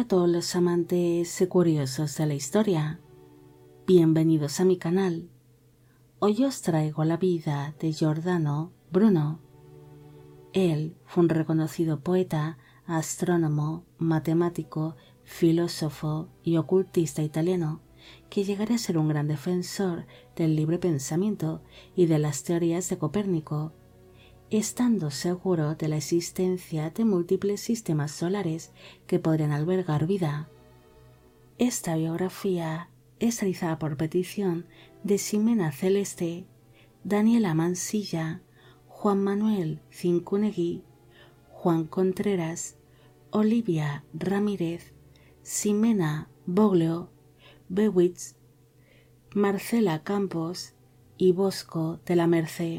a todos los amantes y curiosos de la historia. Bienvenidos a mi canal. Hoy os traigo la vida de Giordano Bruno. Él fue un reconocido poeta, astrónomo, matemático, filósofo y ocultista italiano, que llegaría a ser un gran defensor del libre pensamiento y de las teorías de Copérnico, estando seguro de la existencia de múltiples sistemas solares que podrían albergar vida. Esta biografía es realizada por petición de Ximena Celeste, Daniela Mansilla, Juan Manuel Cincunegui, Juan Contreras, Olivia Ramírez, Ximena Boglio, Bewitz, Marcela Campos y Bosco de la Merced.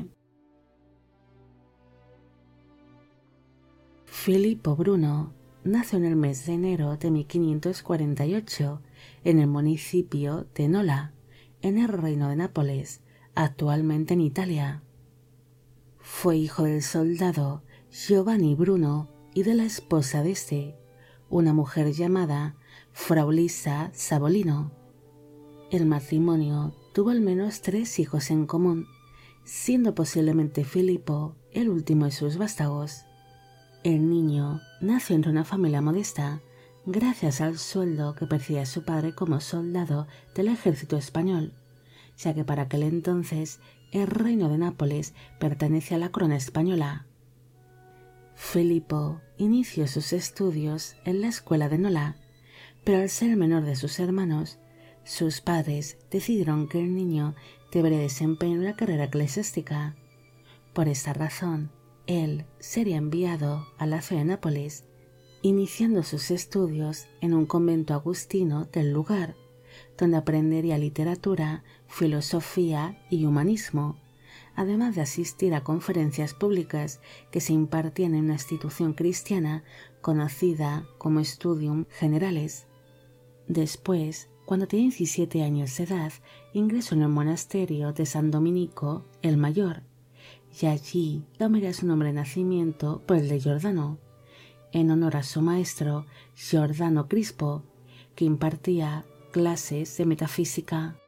Filippo Bruno nació en el mes de enero de 1548 en el municipio de Nola, en el Reino de Nápoles, actualmente en Italia. Fue hijo del soldado Giovanni Bruno y de la esposa de este, una mujer llamada Frau Lisa Savolino. El matrimonio tuvo al menos 3 hijos en común, siendo posiblemente Filippo el último de sus vástagos. El niño nació entre una familia modesta, gracias al sueldo que percibía su padre como soldado del ejército español, ya que para aquel entonces el reino de Nápoles pertenecía a la corona española. Filippo inició sus estudios en la escuela de Nola, pero al ser el menor de sus hermanos, sus padres decidieron que el niño debería desempeñar una carrera eclesiástica. Por esta razón, él sería enviado a la ciudad de Nápoles, iniciando sus estudios en un convento agustino del lugar, donde aprendería literatura, filosofía y humanismo, además de asistir a conferencias públicas que se impartían en una institución cristiana conocida como Studium Generales. Después, cuando tenía 17 años de edad, ingresó en el monasterio de San Dominico el Mayor, y allí cambiaría su nombre de nacimiento por el de Giordano, en honor a su maestro Giordano Crispo, que impartía clases de metafísica.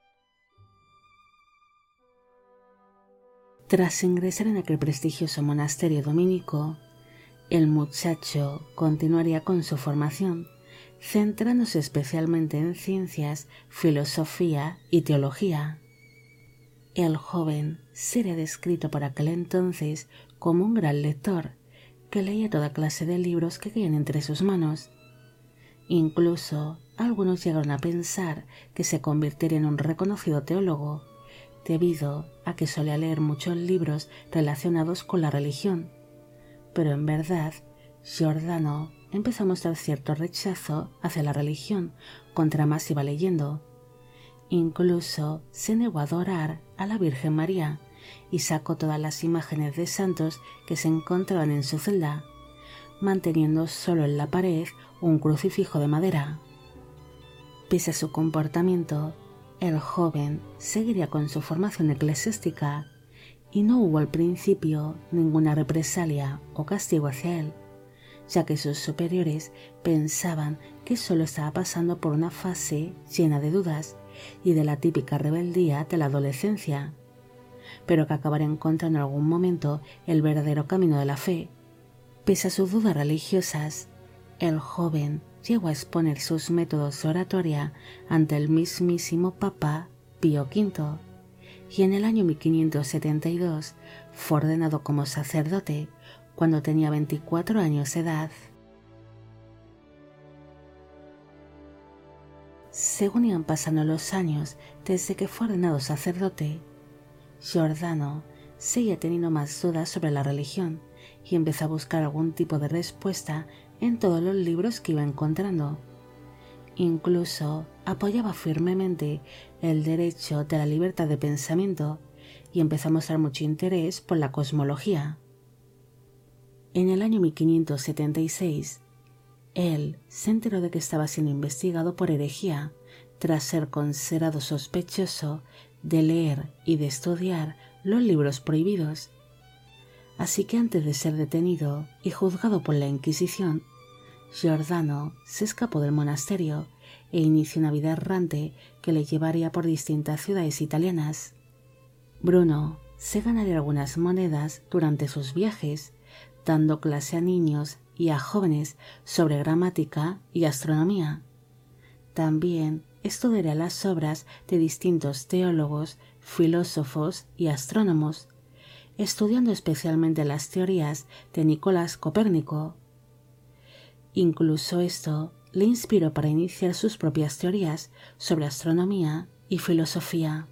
Tras ingresar en aquel prestigioso monasterio dominico, el muchacho continuaría con su formación, centrándose especialmente en ciencias, filosofía y teología. El joven sería descrito por aquel entonces como un gran lector, que leía toda clase de libros que caían entre sus manos. Incluso algunos llegaron a pensar que se convertiría en un reconocido teólogo, debido a que solía leer muchos libros relacionados con la religión. Pero en verdad, Giordano empezó a mostrar cierto rechazo hacia la religión contra más iba leyendo. Incluso se negó a adorar a la Virgen María y sacó todas las imágenes de santos que se encontraban en su celda, manteniendo solo en la pared un crucifijo de madera. Pese a su comportamiento, el joven seguiría con su formación eclesiástica y no hubo al principio ninguna represalia o castigo hacia él, ya que sus superiores pensaban que solo estaba pasando por una fase llena de dudas y de la típica rebeldía de la adolescencia, pero que acabaría encontrando en algún momento el verdadero camino de la fe. Pese a sus dudas religiosas, el joven llegó a exponer sus métodos de oratoria ante el mismísimo Papa Pío V, y en el año 1572 fue ordenado como sacerdote cuando tenía 24 años de edad. Según iban pasando los años desde que fue ordenado sacerdote, Giordano seguía teniendo más dudas sobre la religión y empezó a buscar algún tipo de respuesta en todos los libros que iba encontrando. Incluso apoyaba firmemente el derecho de la libertad de pensamiento y empezó a mostrar mucho interés por la cosmología. En el año 1576, él se enteró de que estaba siendo investigado por herejía tras ser considerado sospechoso de leer y de estudiar los libros prohibidos. Así que antes de ser detenido y juzgado por la Inquisición, Giordano se escapó del monasterio e inició una vida errante que le llevaría por distintas ciudades italianas. Bruno se ganaría algunas monedas durante sus viajes, dando clase a niños y a jóvenes sobre gramática y astronomía. También estudiaría las obras de distintos teólogos, filósofos y astrónomos, estudiando especialmente las teorías de Nicolás Copérnico. Incluso esto le inspiró para iniciar sus propias teorías sobre astronomía y filosofía.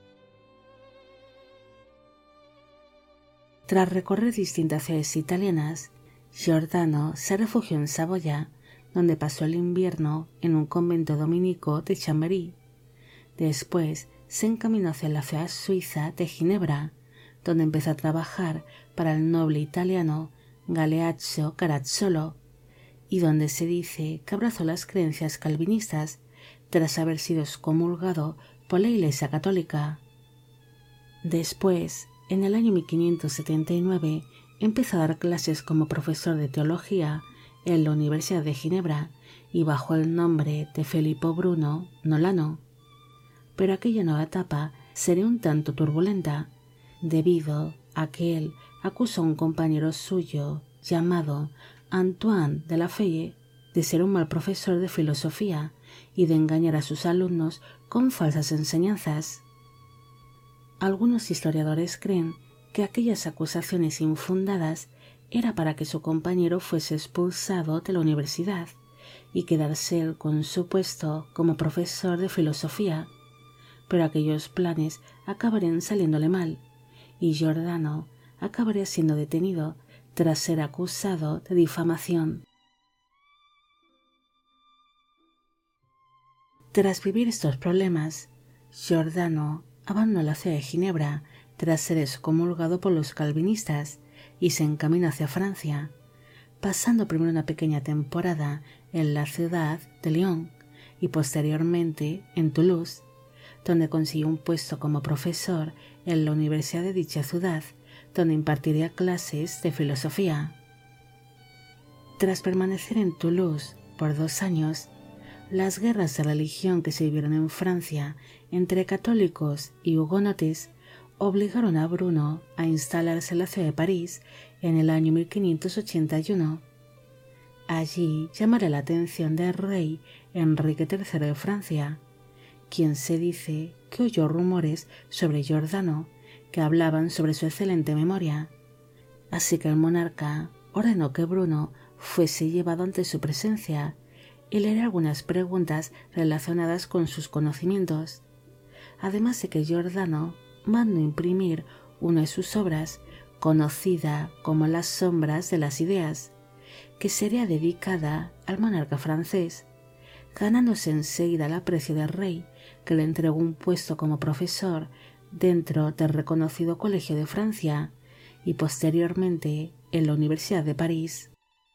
Tras recorrer distintas ciudades italianas, Giordano se refugió en Saboya, donde pasó el invierno en un convento dominico de Chambéry. Después se encaminó hacia la ciudad suiza de Ginebra, donde empezó a trabajar para el noble italiano Galeazzo Caracciolo, y donde se dice que abrazó las creencias calvinistas tras haber sido excomulgado por la Iglesia Católica. Después, en el año 1579, empezó a dar clases como profesor de teología en la Universidad de Ginebra y bajo el nombre de Filippo Bruno Nolano. Pero aquella nueva etapa sería un tanto turbulenta, debido a que él acusó a un compañero suyo llamado Antoine de la Feye de ser un mal profesor de filosofía y de engañar a sus alumnos con falsas enseñanzas. Algunos historiadores creen que aquellas acusaciones infundadas era para que su compañero fuese expulsado de la universidad y quedarse él con su puesto como profesor de filosofía, pero aquellos planes acabarían saliéndole mal y Giordano acabaría siendo detenido tras ser acusado de difamación. Tras vivir estos problemas, Giordano abandonó la ciudad de Ginebra tras ser excomulgado por los calvinistas y se encaminó hacia Francia, pasando primero una pequeña temporada en la ciudad de Lyon y posteriormente en Toulouse, donde consiguió un puesto como profesor en la universidad de dicha ciudad, donde impartiría clases de filosofía. Tras permanecer en Toulouse por 2 años, las guerras de religión que se vivieron en Francia entre católicos y hugonotes obligaron a Bruno a instalarse en la ciudad de París en el año 1581. Allí llamará la atención del rey Enrique III de Francia, quien se dice que oyó rumores sobre Giordano que hablaban sobre su excelente memoria, así que el monarca ordenó que Bruno fuese llevado ante su presencia y le hará algunas preguntas relacionadas con sus conocimientos, además de que Giordano mandó imprimir una de sus obras, conocida como Las sombras de las ideas, que sería dedicada al monarca francés, ganándose enseguida el aprecio del rey, que le entregó un puesto como profesor dentro del reconocido Colegio de Francia y posteriormente en la Universidad de París.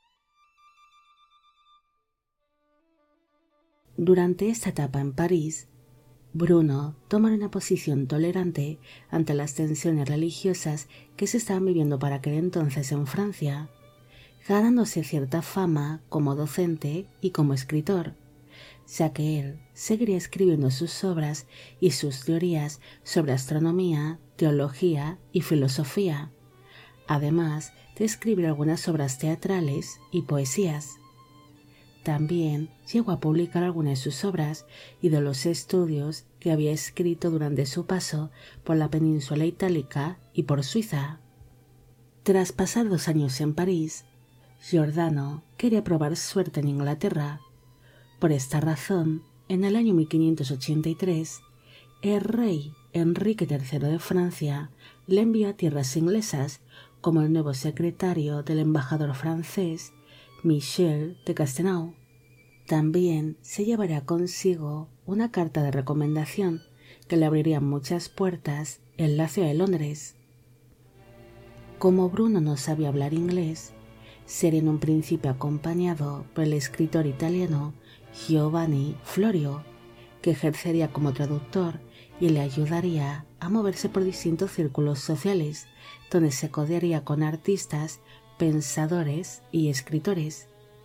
Durante esta etapa en París, Bruno tomará una posición tolerante ante las tensiones religiosas que se estaban viviendo para aquel entonces en Francia, ganándose cierta fama como docente y como escritor, ya que él seguiría escribiendo sus obras y sus teorías sobre astronomía, teología y filosofía, además de escribir algunas obras teatrales y poesías. También llegó a publicar algunas de sus obras y de los estudios que había escrito durante su paso por la península itálica y por Suiza. Tras pasar 2 años en París, Giordano quería probar suerte en Inglaterra. Por esta razón, en el año 1583, el rey Enrique III de Francia le envió a tierras inglesas como el nuevo secretario del embajador francés Michel de Castelnau. También se llevaría consigo una carta de recomendación que le abriría muchas puertas en la ciudad de Londres. Como Bruno no sabía hablar inglés, sería en un principio acompañado por el escritor italiano Giovanni Florio, que ejercería como traductor y le ayudaría a moverse por distintos círculos sociales, donde se codearía con artistas, pensadores y escritores.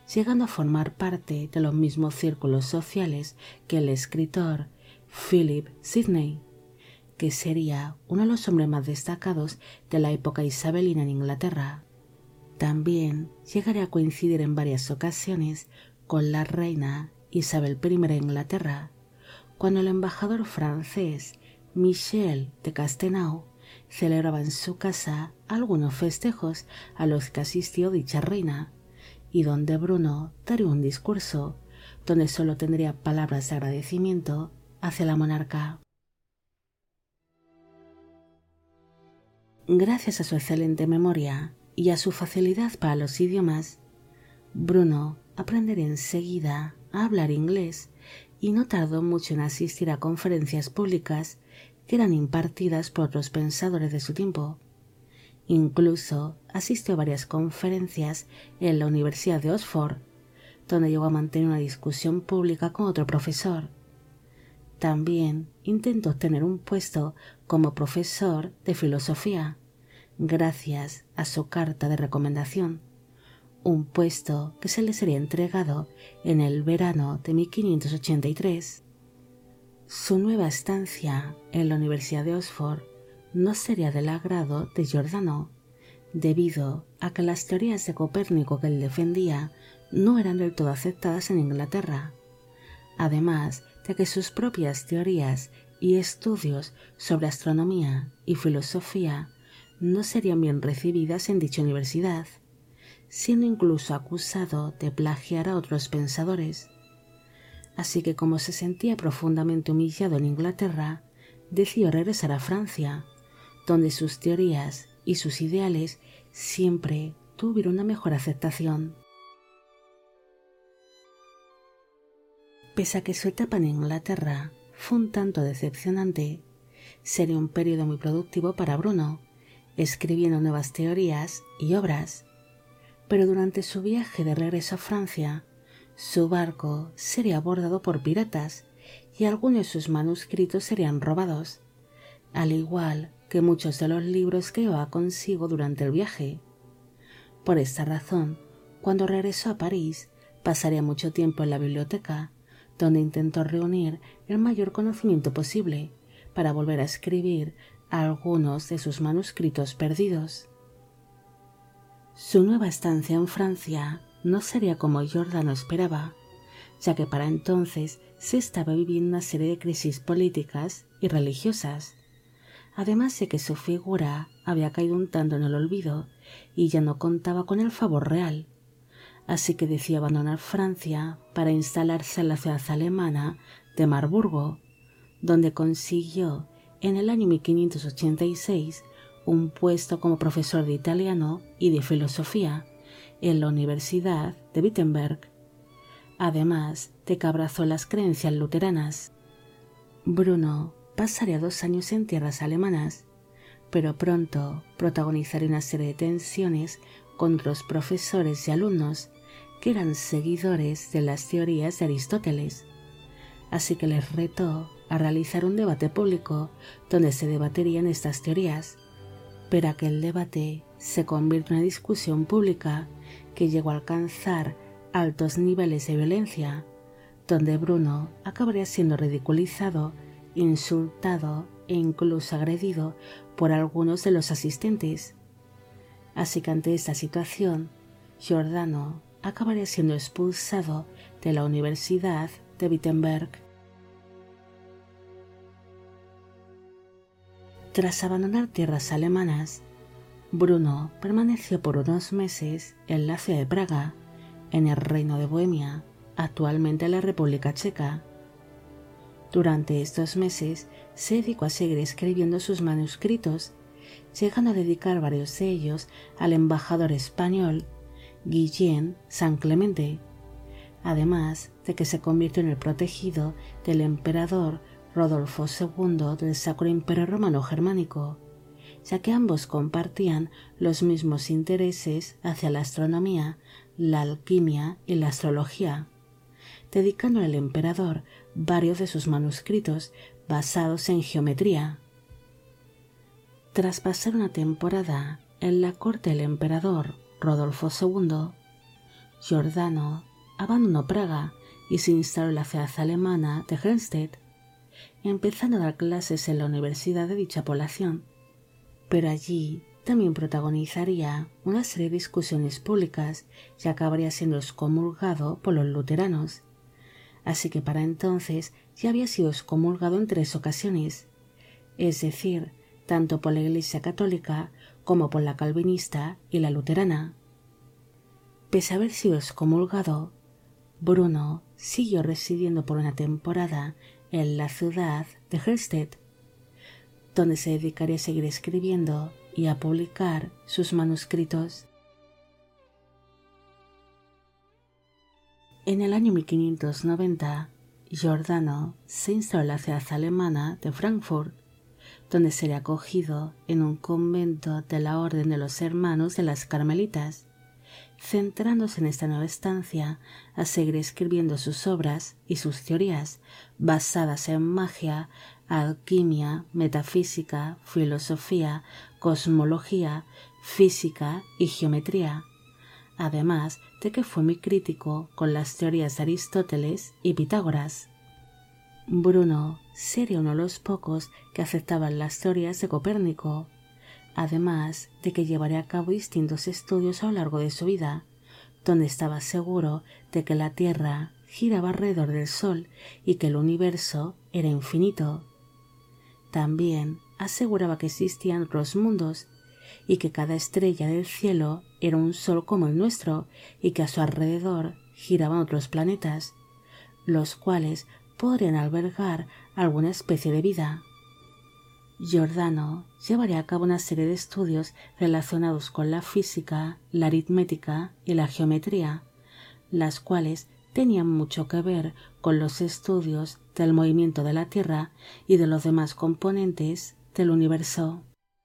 llegando a formar parte de los mismos círculos sociales que el escritor Philip Sidney, que sería uno de los hombres más destacados de la época isabelina en Inglaterra. También llegaría a coincidir en varias ocasiones con la reina Isabel I de Inglaterra, cuando el embajador francés Michel de Castelnau celebraba en su casa algunos festejos a los que asistió dicha reina, y donde Bruno daría un discurso donde solo tendría palabras de agradecimiento hacia la monarca. Gracias a su excelente memoria y a su facilidad para los idiomas, Bruno aprendería enseguida a hablar inglés y no tardó mucho en asistir a conferencias públicas que eran impartidas por otros pensadores de su tiempo. Incluso asistió a varias conferencias en la Universidad de Oxford, donde llegó a mantener una discusión pública con otro profesor. También intentó obtener un puesto como profesor de filosofía, gracias a su carta de recomendación, un puesto que se le sería entregado en el verano de 1583. Su nueva estancia en la Universidad de Oxford no sería del agrado de Giordano, debido a que las teorías de Copérnico que él defendía no eran del todo aceptadas en Inglaterra, además de que sus propias teorías y estudios sobre astronomía y filosofía no serían bien recibidas en dicha universidad, siendo incluso acusado de plagiar a otros pensadores. Así que, como se sentía profundamente humillado en Inglaterra, decidió regresar a Francia, donde sus teorías y sus ideales siempre tuvieron una mejor aceptación. Pese a que su etapa en Inglaterra fue un tanto decepcionante, sería un periodo muy productivo para Bruno, escribiendo nuevas teorías y obras. Pero durante su viaje de regreso a Francia, su barco sería abordado por piratas y algunos de sus manuscritos serían robados, al igual que muchos de los libros que llevaba consigo durante el viaje. Por esta razón, cuando regresó a París, pasaría mucho tiempo en la biblioteca, donde intentó reunir el mayor conocimiento posible para volver a escribir algunos de sus manuscritos perdidos. Su nueva estancia en Francia no sería como Giordano esperaba, ya que para entonces se estaba viviendo una serie de crisis políticas y religiosas, además de que su figura había caído un tanto en el olvido y ya no contaba con el favor real, así que decidió abandonar Francia para instalarse en la ciudad alemana de Marburgo, donde consiguió en el año 1586 un puesto como profesor de italiano y de filosofía en la Universidad de Wittenberg, además de que abrazó las creencias luteranas. Bruno pasaría 2 años en tierras alemanas, pero pronto protagonizaría una serie de tensiones con otros profesores y alumnos que eran seguidores de las teorías de Aristóteles, así que les retó a realizar un debate público donde se debaterían estas teorías, pero aquel debate se convirtió en una discusión pública que llegó a alcanzar altos niveles de violencia, donde Bruno acabaría siendo ridiculizado, insultado e incluso agredido por algunos de los asistentes. Así que ante esta situación, Giordano acabaría siendo expulsado de la Universidad de Wittenberg. Tras abandonar tierras alemanas, Bruno permaneció por unos meses en la ciudad de Praga, en el Reino de Bohemia, actualmente la República Checa. Durante estos meses se dedicó a seguir escribiendo sus manuscritos, llegando a dedicar varios de ellos al embajador español Guillén San Clemente, además de que se convirtió en el protegido del emperador Rodolfo II del Sacro Imperio Romano Germánico, ya que ambos compartían los mismos intereses hacia la astronomía, la alquimia y la astrología, dedicando al emperador varios de sus manuscritos basados en geometría. Tras pasar una temporada en la corte del emperador Rodolfo II, Giordano abandonó Praga y se instaló en la ciudad alemana de Helmstedt, empezando a dar clases en la universidad de dicha población, pero allí también protagonizaría una serie de discusiones públicas y acabaría siendo excomulgado por los luteranos. Así que para entonces ya había sido excomulgado en 3 ocasiones, es decir, tanto por la Iglesia católica como por la calvinista y la luterana. Pese a haber sido excomulgado, Bruno siguió residiendo por una temporada en la ciudad de Helmstedt, donde se dedicaría a seguir escribiendo y a publicar sus manuscritos. En el año 1590, Giordano se instaló en la ciudad alemana de Frankfurt, donde sería acogido en un convento de la Orden de los Hermanos de las Carmelitas, centrándose en esta nueva estancia a seguir escribiendo sus obras y sus teorías basadas en magia, alquimia, metafísica, filosofía, cosmología, física y geometría, además de que fue muy crítico con las teorías de Aristóteles y Pitágoras. Bruno sería uno de los pocos que aceptaban las teorías de Copérnico, además de que llevaría a cabo distintos estudios a lo largo de su vida, donde estaba seguro de que la Tierra giraba alrededor del Sol y que el universo era infinito. También aseguraba que existían otros mundos y que cada estrella del cielo era un sol como el nuestro y que a su alrededor giraban otros planetas, los cuales podrían albergar alguna especie de vida. Giordano llevaría a cabo una serie de estudios relacionados con la física, la aritmética y la geometría, las cuales tenían mucho que ver con los estudios del movimiento de la Tierra y de los demás componentes del universo.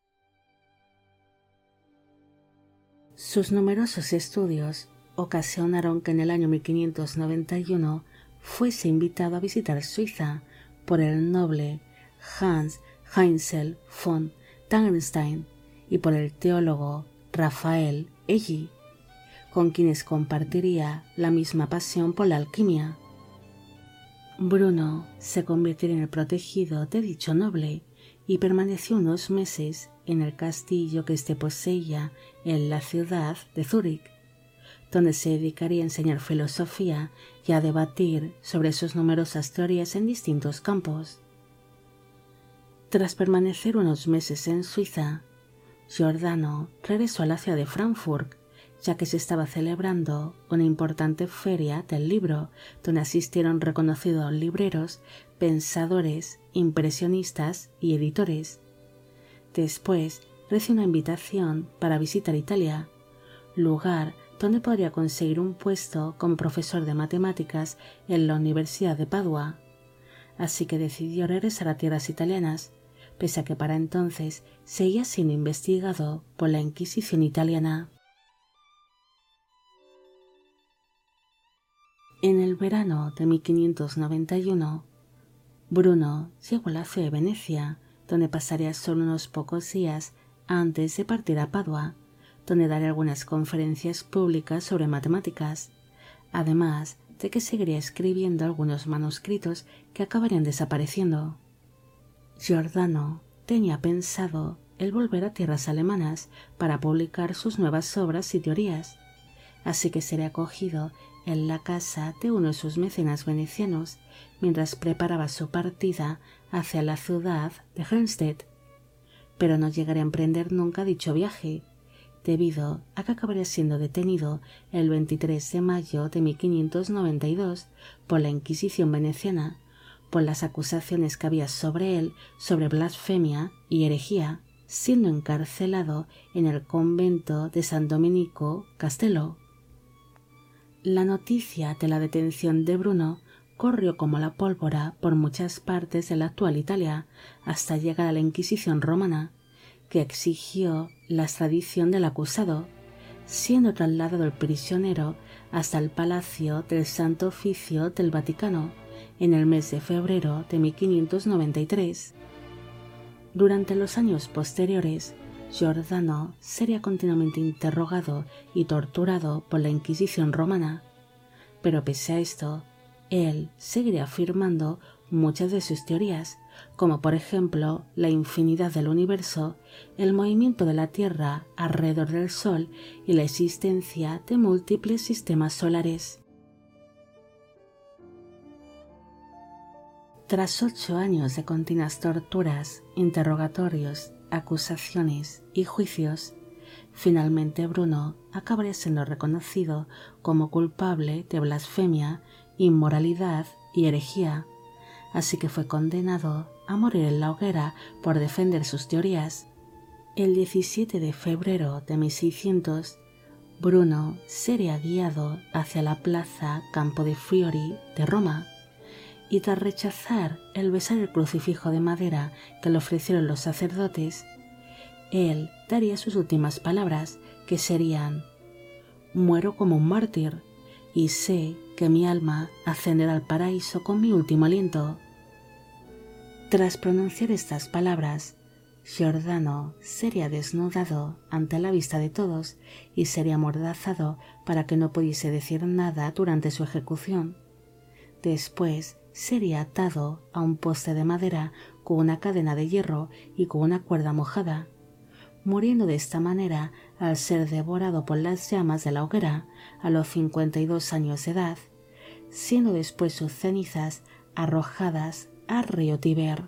Sus numerosos estudios ocasionaron que en el año 1591 fuese invitado a visitar Suiza por el noble Hans Heinzel von Tangenstein y por el teólogo Raphael Elli, con quienes compartiría la misma pasión por la alquimia. Bruno se convirtió en el protegido de dicho noble y permaneció unos meses en el castillo que éste poseía en la ciudad de Zúrich, donde se dedicaría a enseñar filosofía y a debatir sobre sus numerosas teorías en distintos campos. Tras permanecer unos meses en Suiza, Giordano regresó a la ciudad de Frankfurt, ya que se estaba celebrando una importante feria del libro, donde asistieron reconocidos libreros, pensadores, impresionistas y editores. Después recibió una invitación para visitar Italia, lugar donde podría conseguir un puesto como profesor de matemáticas en la Universidad de Padua. Así que decidió regresar a tierras italianas, pese a que para entonces seguía siendo investigado por la Inquisición italiana. En el verano de 1591, Bruno llegó a la ciudad de Venecia, donde pasaría solo unos pocos días antes de partir a Padua, donde daría algunas conferencias públicas sobre matemáticas, además de que seguiría escribiendo algunos manuscritos que acabarían desapareciendo. Giordano tenía pensado el volver a tierras alemanas para publicar sus nuevas obras y teorías, así que sería acogido en la casa de uno de sus mecenas venecianos mientras preparaba su partida hacia la ciudad de Helmstedt, pero no llegaría a emprender nunca dicho viaje, debido a que acabaría siendo detenido el 23 de mayo de 1592 por la Inquisición veneciana, por las acusaciones que había sobre él sobre blasfemia y herejía, siendo encarcelado en el convento de San Domenico Castello. La noticia de la detención de Bruno corrió como la pólvora por muchas partes de la actual Italia hasta llegar a la Inquisición romana, que exigió la extradición del acusado, siendo trasladado el prisionero hasta el Palacio del Santo Oficio del Vaticano en el mes de febrero de 1593. Durante los años posteriores, Giordano sería continuamente interrogado y torturado por la Inquisición romana, pero pese a esto, él seguiría afirmando muchas de sus teorías, como por ejemplo la infinidad del universo, el movimiento de la Tierra alrededor del Sol y la existencia de múltiples sistemas solares. Tras 8 años de continuas torturas, interrogatorios, acusaciones y juicios, finalmente Bruno acabaría siendo reconocido como culpable de blasfemia, inmoralidad y herejía, así que fue condenado a morir en la hoguera por defender sus teorías. El 17 de febrero de 1600, Bruno sería guiado hacia la plaza Campo de Fiori de Roma, y tras rechazar el besar el crucifijo de madera que le ofrecieron los sacerdotes, él daría sus últimas palabras, que serían: «Muero como un mártir, y sé que mi alma ascenderá al paraíso con mi último aliento». Tras pronunciar estas palabras, Giordano sería desnudado ante la vista de todos y sería amordazado para que no pudiese decir nada durante su ejecución. Después sería atado a un poste de madera con una cadena de hierro y con una cuerda mojada, muriendo de esta manera al ser devorado por las llamas de la hoguera a los 52 años de edad, siendo después sus cenizas arrojadas al río Tíber.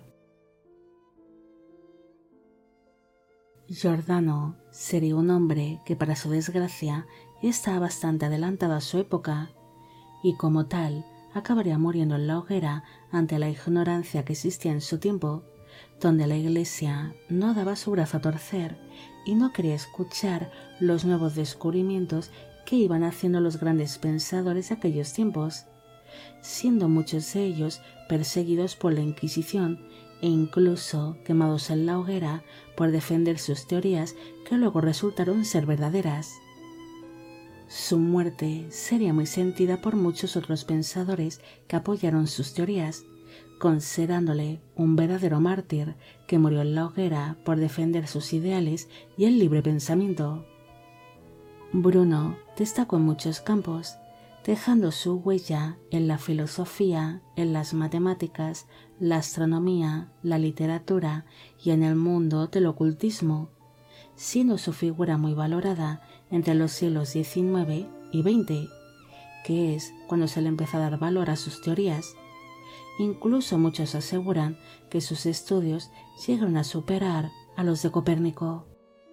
Giordano sería un hombre que, para su desgracia, estaba bastante adelantado a su época, y como tal acabaría muriendo en la hoguera ante la ignorancia que existía en su tiempo, donde la Iglesia no daba su brazo a torcer y no quería escuchar los nuevos descubrimientos que iban haciendo los grandes pensadores de aquellos tiempos, siendo muchos de ellos perseguidos por la Inquisición e incluso quemados en la hoguera por defender sus teorías, que luego resultaron ser verdaderas. Su muerte sería muy sentida por muchos otros pensadores que apoyaron sus teorías, considerándole un verdadero mártir que murió en la hoguera por defender sus ideales y el libre pensamiento. Bruno destacó en muchos campos, dejando su huella en la filosofía, en las matemáticas, la astronomía, la literatura y en el mundo del ocultismo, siendo su figura muy valorada entre los siglos XIX y XX, que es cuando se le empezó a dar valor a sus teorías. Incluso muchos aseguran que sus estudios llegaron a superar a los de Copérnico.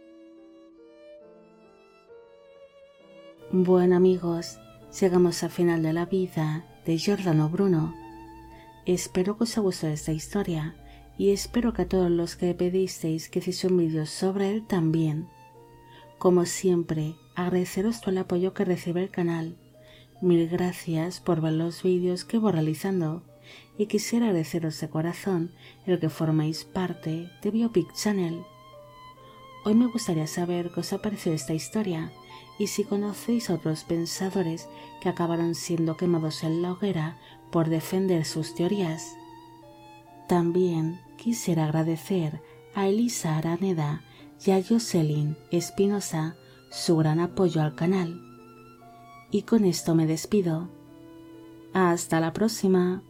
Bueno amigos, llegamos al final de la vida de Giordano Bruno. Espero que os haya gustado esta historia y espero que a todos los que pedisteis que hiciese un vídeo sobre él también. Como siempre, agradeceros todo el apoyo que recibe el canal. Mil gracias por ver los vídeos que voy realizando y quisiera agradeceros de corazón el que forméis parte de Biopic Channel. Hoy me gustaría saber qué os ha parecido esta historia y si conocéis a otros pensadores que acabaron siendo quemados en la hoguera por defender sus teorías. También quisiera agradecer a Elisa Araneda y a Jocelyn Espinosa su gran apoyo al canal. Y con esto me despido. Hasta la próxima.